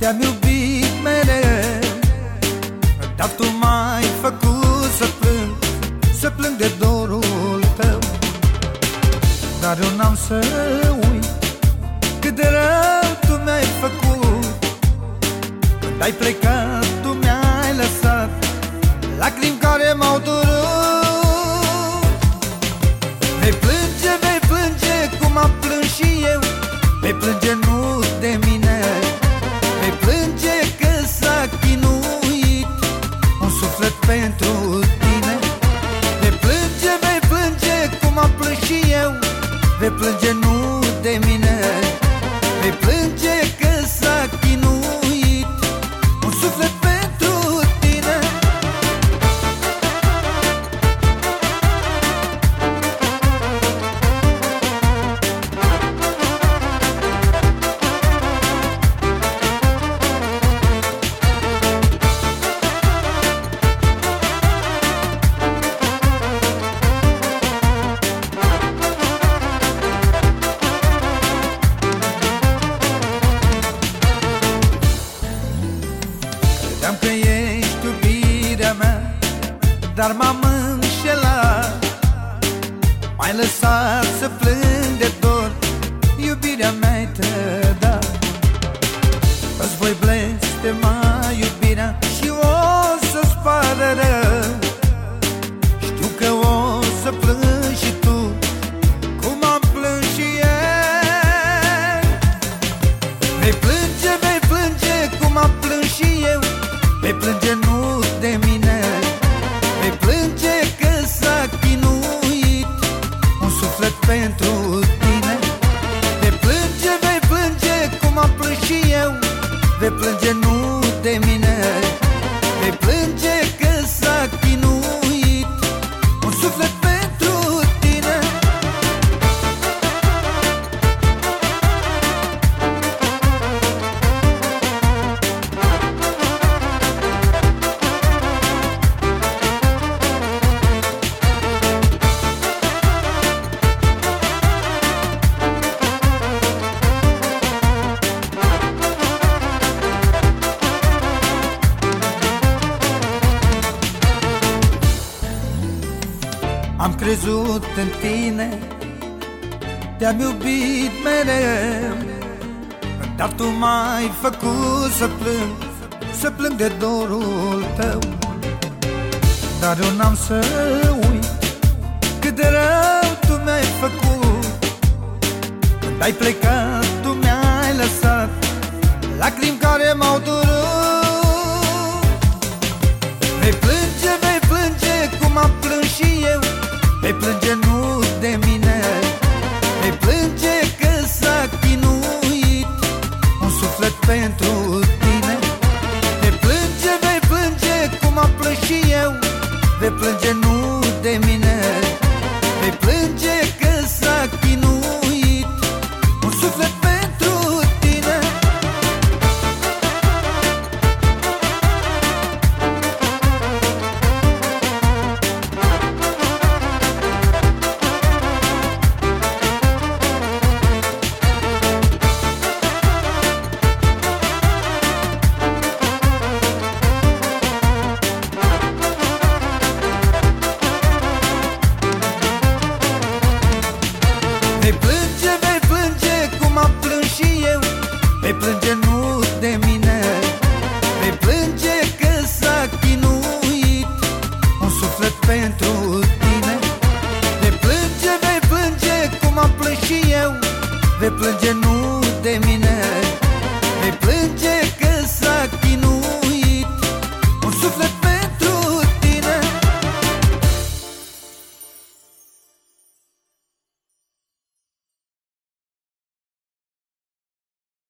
Te-am iubit mereu, dar tu m-ai făcut să plâng de dorul tău. Dar eu n-am să uit cât de rău tu mi-ai făcut. Când ai plecat, tu mi-ai lăsat lacrimi care m-au durut. Vei plânge cum am plâns și eu. Vei plânge nu de mine, vei plânge că s-a chinuit un suflet pentru tine. Vei plânge cum am plâns și eu. Vei plânge nu de mine, vei plânge că s-a chinuit un suflet pentru tine. Credeam că ești iubirea mea, dar m-am înșelat. M-ai lăsat să plâng de dor, iubirea mea-i trădat. Îți voi blestema iubirea și o să-ți pară rău. Știu că o să plângi și tu cum am plâns și eu. Vei plânge cum am plâns și eu. Vei plânge nu de mine, vei plânge că s-a chinuit un suflet pentru tine. Vei plânge cum am plâns și eu. Vei plânge nu de mine, vei plânge că s-a chinuit un suflet pentru tine. Am crezut în tine, te-am iubit mereu, dar tu m-ai făcut să plâng de dorul tău. Dar eu n-am să uit cât de rău tu mi-ai făcut. Când ai plecat, tu mi-ai lăsat lacrimi care m-au durut. Vei plânge cum am plâns și eu. Vei plânge nu de mine, vei plânge că s-a chinuit un suflet pentru tine. Vei plânge cum am plâns și eu. Vei plânge nu